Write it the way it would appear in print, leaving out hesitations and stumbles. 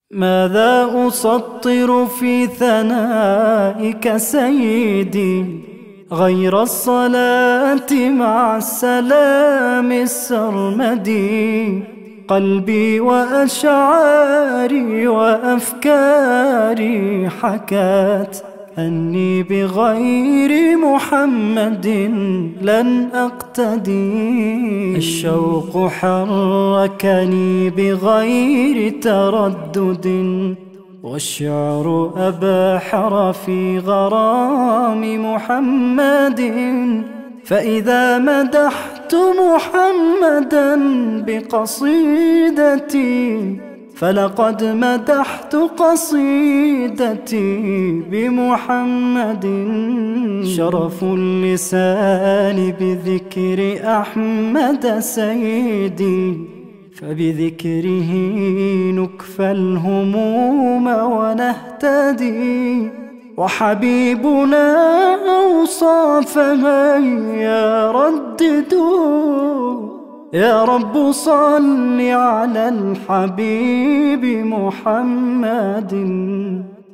ماذا أسطر في ثنائك سيدي غير الصلاة مع السلام السرمدي؟ قلبي وأشعاري وأفكاري حكت أني بغير محمد لن أقتدي. الشوق حركني بغير تردد، والشعر أبحر في غرام محمد. فإذا مدحت محمدا بقصيدتي فلقد مدحت قصيدتي بمحمد. شرف اللسان بذكر أحمد سيدي، فبذكره نكفى الهموم ونهتدي. وحبيبنا أوصى فهيا رددوا، يا رب صل على الحبيب محمد.